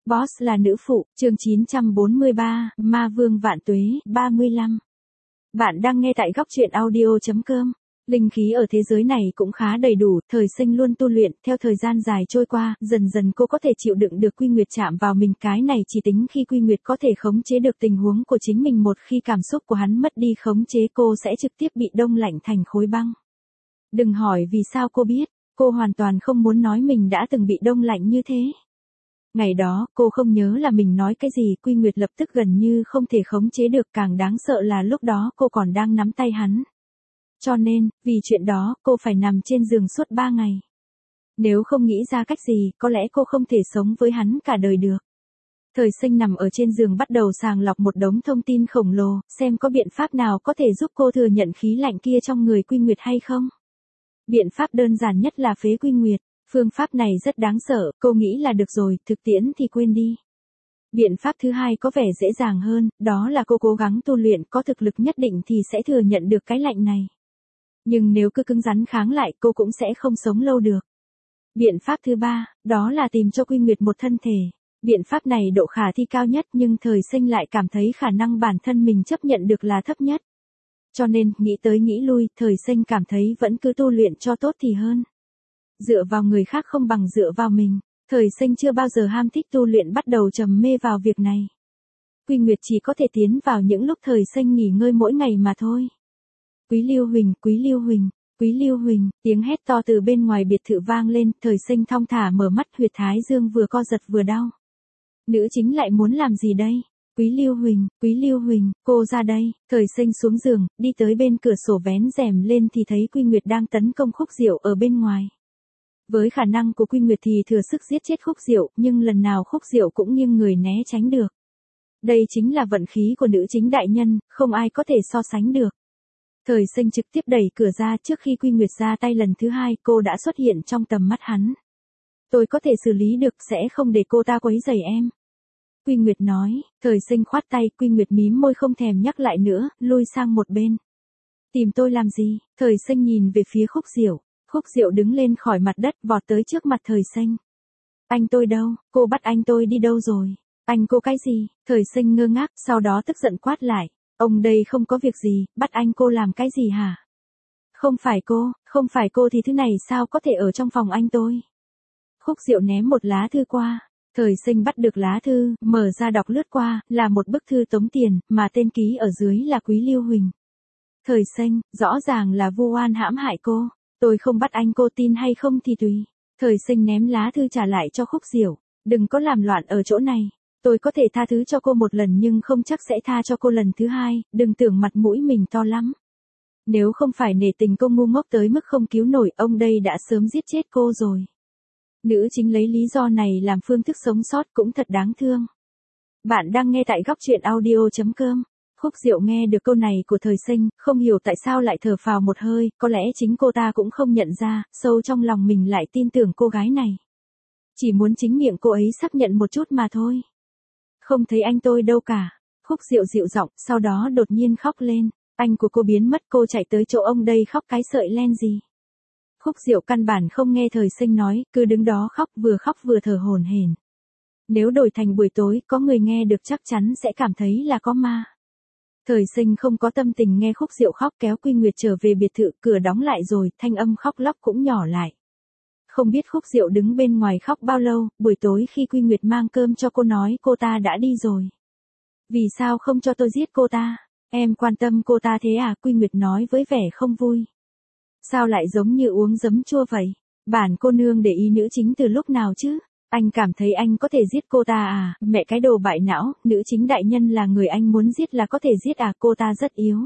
Boss là nữ phụ, chương 943, Ma Vương Vạn Tuế, 35. Bạn đang nghe tại góc truyện audio.com. Linh khí ở thế giới này cũng khá đầy đủ, thời sinh luôn tu luyện, theo thời gian dài trôi qua, dần dần cô có thể chịu đựng được Quy Nguyệt chạm vào mình, cái này chỉ tính khi Quy Nguyệt có thể khống chế được tình huống của chính mình, một khi cảm xúc của hắn mất đi khống chế cô sẽ trực tiếp bị đông lạnh thành khối băng. Đừng hỏi vì sao cô biết, cô hoàn toàn không muốn nói mình đã từng bị đông lạnh như thế. Ngày đó, cô không nhớ là mình nói cái gì, Quy Nguyệt lập tức gần như không thể khống chế được, càng đáng sợ là lúc đó cô còn đang nắm tay hắn. Cho nên, vì chuyện đó, cô phải nằm trên giường suốt 3 ngày. Nếu không nghĩ ra cách gì, có lẽ cô không thể sống với hắn cả đời được. Thời sinh nằm ở trên giường bắt đầu sàng lọc một đống thông tin khổng lồ, xem có biện pháp nào có thể giúp cô thừa nhận khí lạnh kia trong người Quy Nguyệt hay không. Biện pháp đơn giản nhất là phế Quy Nguyệt. Phương pháp này rất đáng sợ, cô nghĩ là được rồi, thực tiễn thì quên đi. Biện pháp thứ hai có vẻ dễ dàng hơn, đó là cô cố gắng tu luyện, có thực lực nhất định thì sẽ thừa nhận được cái lạnh này. Nhưng nếu cứ cứng rắn kháng lại, cô cũng sẽ không sống lâu được. Biện pháp thứ ba, đó là tìm cho Quy Nguyệt một thân thể. Biện pháp này độ khả thi cao nhất, nhưng thời sinh lại cảm thấy khả năng bản thân mình chấp nhận được là thấp nhất. Cho nên, nghĩ tới nghĩ lui, thời sinh cảm thấy vẫn cứ tu luyện cho tốt thì hơn. Dựa vào người khác không bằng dựa vào mình. Thời sinh chưa bao giờ ham thích tu luyện, bắt đầu trầm mê vào việc này. Quy Nguyệt chỉ có thể tiến vào những lúc thời sinh nghỉ ngơi mỗi ngày mà thôi. Quý Lưu Huỳnh, Quý Lưu Huỳnh, Quý Lưu Huỳnh, tiếng hét to từ bên ngoài biệt thự vang lên, thời sinh thong thả mở mắt, huyệt thái dương vừa co giật vừa đau. Nữ chính lại muốn làm gì đây? Quý Lưu Huỳnh, cô ra đây. Thời sinh xuống giường, đi tới bên cửa sổ vén rèm lên thì thấy Quy Nguyệt đang tấn công Khúc Diệu ở bên ngoài. Với khả năng của Quy Nguyệt thì thừa sức giết chết Khúc Diệu, nhưng lần nào Khúc Diệu cũng nghiêng người né tránh được. Đây chính là vận khí của nữ chính đại nhân, không ai có thể so sánh được. Thời sinh trực tiếp đẩy cửa ra, trước khi Quy Nguyệt ra tay lần thứ hai, cô đã xuất hiện trong tầm mắt hắn. Tôi có thể xử lý được, sẽ không để cô ta quấy rầy em. Quy Nguyệt nói, thời sinh khoát tay, Quy Nguyệt mím môi không thèm nhắc lại nữa, lui sang một bên. Tìm tôi làm gì? Thời sinh nhìn về phía Khúc Diệu. Khúc Diệu đứng lên khỏi mặt đất, vọt tới trước mặt thời sinh. Anh tôi đâu? Cô bắt anh tôi đi đâu rồi? Anh cô cái gì? Thời sinh ngơ ngác, sau đó tức giận quát lại. Ông đây không có việc gì, bắt anh cô làm cái gì hả? Không phải cô thì thứ này sao có thể ở trong phòng anh tôi? Khúc Diệu ném một lá thư qua. Thời sinh bắt được lá thư, mở ra đọc lướt qua, là một bức thư tống tiền, mà tên ký ở dưới là Quý Lưu Huỳnh. Thời sinh, rõ ràng là vu oan hãm hại cô. Tôi không bắt anh, cô tin hay không thì tùy. Thời sinh ném lá thư trả lại cho Khúc Diệu. Đừng có làm loạn ở chỗ này. Tôi có thể tha thứ cho cô một lần nhưng không chắc sẽ tha cho cô lần thứ hai, đừng tưởng mặt mũi mình to lắm. Nếu không phải nể tình cô ngu ngốc tới mức không cứu nổi, ông đây đã sớm giết chết cô rồi. Nữ chính lấy lý do này làm phương thức sống sót cũng thật đáng thương. Bạn đang nghe tại góc truyện audio.com. Khúc Diệu nghe được câu này của thời sinh, không hiểu tại sao lại thở phào một hơi, có lẽ chính cô ta cũng không nhận ra, sâu trong lòng mình lại tin tưởng cô gái này. Chỉ muốn chính miệng cô ấy xác nhận một chút mà thôi. Không thấy anh tôi đâu cả. Khúc Diệu dịu giọng, sau đó đột nhiên khóc lên. Anh của cô biến mất, cô chạy tới chỗ ông đây khóc cái sợi len gì. Khúc Diệu căn bản không nghe thời sinh nói, cứ đứng đó khóc vừa thở hổn hển. Nếu đổi thành buổi tối, có người nghe được chắc chắn sẽ cảm thấy là có ma. Thời sinh không có tâm tình nghe Khúc Diệu khóc, kéo Quy Nguyệt trở về biệt thự, cửa đóng lại rồi, thanh âm khóc lóc cũng nhỏ lại. Không biết Khúc Diệu đứng bên ngoài khóc bao lâu, buổi tối khi Quy Nguyệt mang cơm cho cô nói cô ta đã đi rồi. Vì sao không cho tôi giết cô ta? Em quan tâm cô ta thế à? Quy Nguyệt nói với vẻ không vui. Sao lại giống như uống giấm chua vậy? Bản cô nương để ý nữ chính từ lúc nào chứ? Anh cảm thấy anh có thể giết cô ta à? Mẹ cái đồ bại não, nữ chính đại nhân là người anh muốn giết là có thể giết à? Cô ta rất yếu.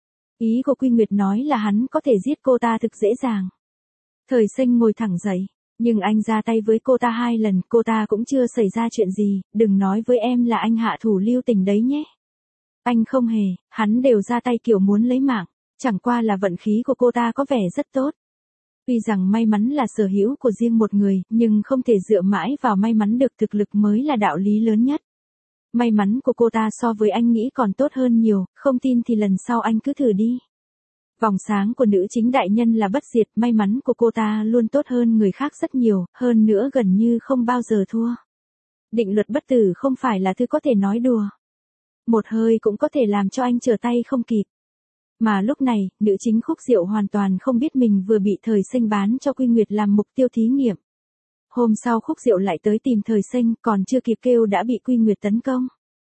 Ý của Quy Nguyệt nói là hắn có thể giết cô ta thực dễ dàng. Thời sinh ngồi thẳng dậy, nhưng anh ra tay với cô ta 2 lần, cô ta cũng chưa xảy ra chuyện gì, đừng nói với em là anh hạ thủ lưu tình đấy nhé. Anh không hề, hắn đều ra tay kiểu muốn lấy mạng, chẳng qua là vận khí của cô ta có vẻ rất tốt. Tuy rằng may mắn là sở hữu của riêng một người, nhưng không thể dựa mãi vào may mắn được, thực lực mới là đạo lý lớn nhất. May mắn của cô ta so với anh nghĩ còn tốt hơn nhiều, không tin thì lần sau anh cứ thử đi. Vòng sáng của nữ chính đại nhân là bất diệt, may mắn của cô ta luôn tốt hơn người khác rất nhiều, hơn nữa gần như không bao giờ thua. Định luật bất tử không phải là thứ có thể nói đùa. Một hơi cũng có thể làm cho anh trở tay không kịp. Mà lúc này, nữ chính Khúc Diệu hoàn toàn không biết mình vừa bị Thời Sinh bán cho Quy Nguyệt làm mục tiêu thí nghiệm. Hôm sau Khúc Diệu lại tới tìm Thời Sinh, còn chưa kịp kêu đã bị Quy Nguyệt tấn công.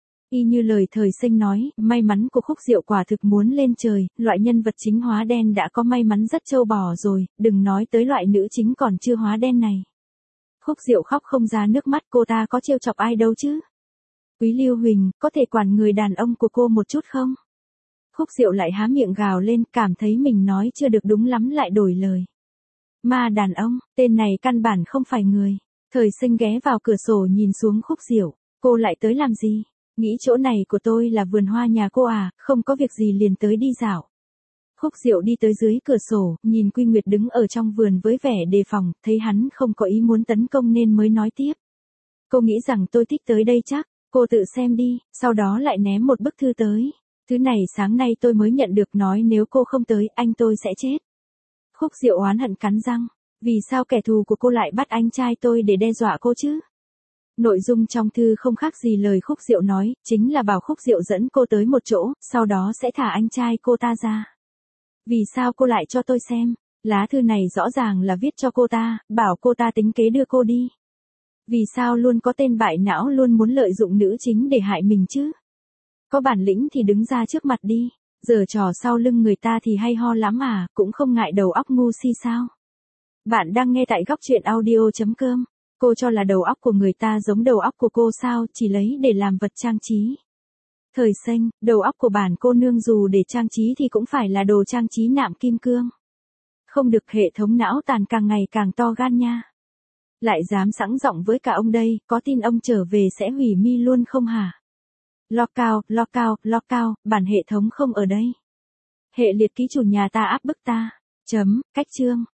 Y như lời Thời Sinh nói, may mắn của Khúc Diệu quả thực muốn lên trời, loại nhân vật chính hóa đen đã có may mắn rất trâu bò rồi, đừng nói tới loại nữ chính còn chưa hóa đen này. Khúc Diệu khóc không ra nước mắt, cô ta có trêu chọc ai đâu chứ. Quý Lưu Huỳnh, có thể quản người đàn ông của cô một chút không? Khúc Diệu lại há miệng gào lên, cảm thấy mình nói chưa được đúng lắm lại đổi lời. Ma đàn ông, tên này căn bản không phải người. Thời Sinh ghé vào cửa sổ nhìn xuống Khúc Diệu, cô lại tới làm gì? Nghĩ chỗ này của tôi là vườn hoa nhà cô à, không có việc gì liền tới đi dạo. Khúc Diệu đi tới dưới cửa sổ, nhìn Quy Nguyệt đứng ở trong vườn với vẻ đề phòng, thấy hắn không có ý muốn tấn công nên mới nói tiếp. Cô nghĩ rằng tôi thích tới đây chắc, cô tự xem đi, sau đó lại ném một bức thư tới. Thứ này sáng nay tôi mới nhận được, nói nếu cô không tới, anh tôi sẽ chết. Khúc Diệu oán hận cắn răng, vì sao kẻ thù của cô lại bắt anh trai tôi để đe dọa cô chứ? Nội dung trong thư không khác gì lời Khúc Diệu nói, chính là bảo Khúc Diệu dẫn cô tới một chỗ, sau đó sẽ thả anh trai cô ta ra. Vì sao cô lại cho tôi xem? Lá thư này rõ ràng là viết cho cô ta, bảo cô ta tính kế đưa cô đi. Vì sao luôn có tên bại não luôn muốn lợi dụng nữ chính để hại mình chứ? Có bản lĩnh thì đứng ra trước mặt đi, giở trò sau lưng người ta thì hay ho lắm à, cũng không ngại đầu óc ngu si sao? Bạn đang nghe tại góc truyện audio.com. Cô cho là đầu óc của người ta giống đầu óc của cô sao, chỉ lấy để làm vật trang trí. Thời Sinh, đầu óc của bản cô nương dù để trang trí thì cũng phải là đồ trang trí nạm kim cương. Không được hệ thống não tàn càng ngày càng to gan nha. Lại dám sẵn giọng với cả ông đây, có tin ông trở về sẽ hủy mi luôn không hả? Lo cao, bản hệ thống không ở đây. Hệ liệt ký chủ nhà ta áp bức ta. Cách chương.